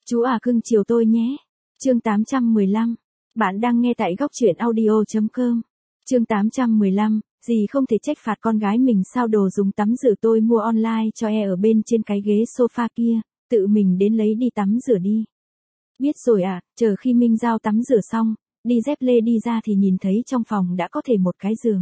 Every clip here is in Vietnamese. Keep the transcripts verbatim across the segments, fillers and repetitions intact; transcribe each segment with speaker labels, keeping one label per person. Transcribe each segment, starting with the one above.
Speaker 1: Chú à cưng chiều tôi nhé. Chương tám trăm mười lăm. Bạn đang nghe tại góc truyện audio chấm com. Chương tám trăm mười lăm. Dì không thể trách phạt con gái mình sao đồ dùng tắm rửa tôi mua online cho e ở bên trên cái ghế sofa kia, tự mình đến lấy đi tắm rửa đi. Biết rồi à, chờ khi Minh Giao tắm rửa xong, đi dép lê đi ra thì nhìn thấy trong phòng đã có thể một cái giường.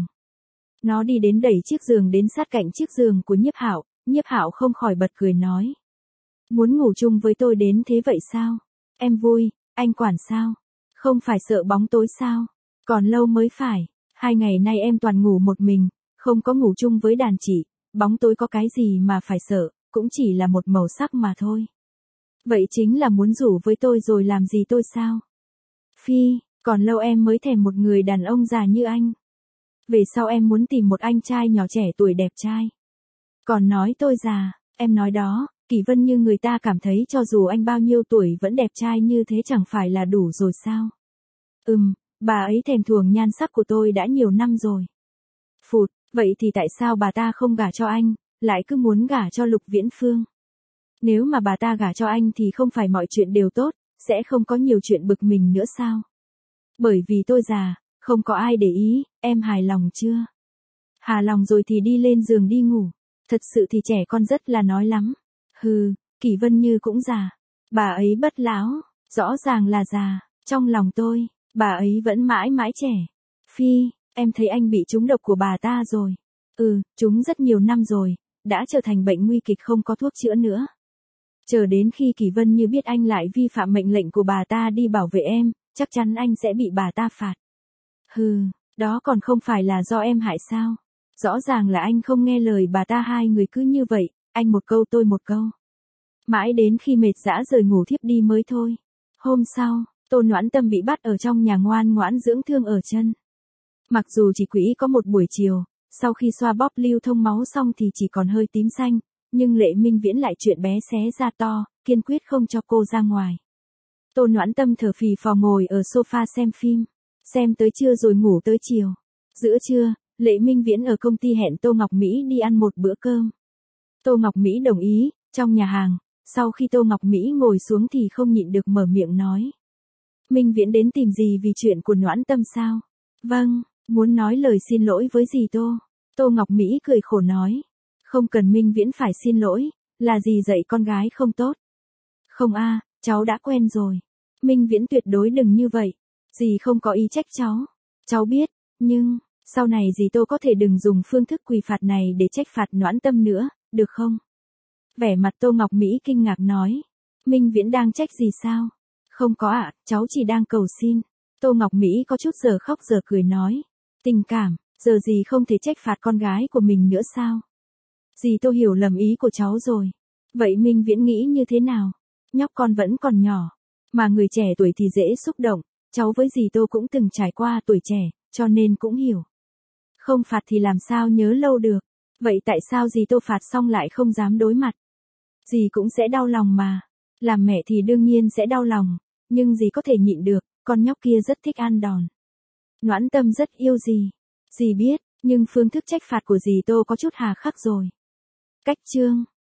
Speaker 1: Nó đi đến đẩy chiếc giường đến sát cạnh chiếc giường của Nhiếp Hạo, Nhiếp Hạo không khỏi bật cười nói. Muốn ngủ chung với tôi đến thế vậy sao? Em vui, anh quản sao? Không phải sợ bóng tối sao? Còn lâu mới phải, hai ngày nay em toàn ngủ một mình, không có ngủ chung với đàn chị, bóng tối có cái gì mà phải sợ, cũng chỉ là một màu sắc mà thôi. Vậy chính là muốn rủ với tôi rồi làm gì tôi sao? Phi, còn lâu em mới thèm một người đàn ông già như anh. Về sau em muốn tìm một anh trai nhỏ trẻ tuổi đẹp trai. Còn nói tôi già, em nói đó, Kỳ Vân như người ta cảm thấy cho dù anh bao nhiêu tuổi vẫn đẹp trai như thế chẳng phải là đủ rồi sao? Ừm, bà ấy thèm thuồng nhan sắc của tôi đã nhiều năm rồi. Phụt, vậy thì tại sao bà ta không gả cho anh, lại cứ muốn gả cho Lục Viễn Phương? Nếu mà bà ta gả cho anh thì không phải mọi chuyện đều tốt, sẽ không có nhiều chuyện bực mình nữa sao? Bởi vì tôi già, không có ai để ý, em hài lòng chưa? Hà lòng rồi thì đi lên giường đi ngủ. Thật sự thì trẻ con rất là nói lắm. Hừ, Kỳ Vân Như cũng già. Bà ấy bất lão, rõ ràng là già, trong lòng tôi, bà ấy vẫn mãi mãi trẻ. Phi, em thấy anh bị trúng độc của bà ta rồi. Ừ, trúng rất nhiều năm rồi, đã trở thành bệnh nguy kịch không có thuốc chữa nữa. Chờ đến khi Kỳ Vân Như biết anh lại vi phạm mệnh lệnh của bà ta đi bảo vệ em, chắc chắn anh sẽ bị bà ta phạt. Hừ, đó còn không phải là do em hại sao? Rõ ràng là anh không nghe lời bà ta, hai người cứ như vậy, anh một câu tôi một câu. Mãi đến khi mệt dã rời ngủ thiếp đi mới thôi. Hôm sau, Tô Noãn Tâm bị bắt ở trong nhà ngoan ngoãn dưỡng thương ở chân. Mặc dù chỉ quỹ có một buổi chiều, sau khi xoa bóp lưu thông máu xong thì chỉ còn hơi tím xanh, nhưng Lệ Minh Viễn lại chuyện bé xé ra to, kiên quyết không cho cô ra ngoài. Tô Noãn Tâm thở phì phò ngồi ở sofa xem phim, xem tới trưa rồi ngủ tới chiều. Giữa trưa, Lệ Minh Viễn ở công ty hẹn Tô Ngọc Mỹ đi ăn một bữa cơm. Tô Ngọc Mỹ đồng ý, trong nhà hàng, sau khi Tô Ngọc Mỹ ngồi xuống thì không nhịn được mở miệng nói. Minh Viễn đến tìm gì vì chuyện của Noãn Tâm sao? Vâng, muốn nói lời xin lỗi với dì Tô. Tô Ngọc Mỹ cười khổ nói. Không cần Minh Viễn phải xin lỗi, là dì dạy con gái không tốt. Không a, cháu đã quen rồi. Minh Viễn tuyệt đối đừng như vậy. Dì không có ý trách cháu. Cháu biết, nhưng, sau này dì Tô có thể đừng dùng phương thức quỳ phạt này để trách phạt Noãn Tâm nữa, được không? Vẻ mặt Tô Ngọc Mỹ kinh ngạc nói. Minh Viễn đang trách gì sao? Không có ạ, à, cháu chỉ đang cầu xin. Tô Ngọc Mỹ có chút giờ khóc giờ cười nói. Tình cảm, giờ dì không thể trách phạt con gái của mình nữa sao? Dì Tô hiểu lầm ý của cháu rồi. Vậy Minh Viễn nghĩ như thế nào? Nhóc con vẫn còn nhỏ, mà người trẻ tuổi thì dễ xúc động. Cháu với dì Tô cũng từng trải qua tuổi trẻ, cho nên cũng hiểu. Không phạt thì làm sao nhớ lâu được. Vậy tại sao dì Tô phạt xong lại không dám đối mặt? Dì cũng sẽ đau lòng mà. Làm mẹ thì đương nhiên sẽ đau lòng, nhưng dì có thể nhịn được, con nhóc kia rất thích ăn đòn. Noãn Tâm rất yêu dì. Dì biết, nhưng phương thức trách phạt của dì Tô có chút hà khắc rồi. Cách chương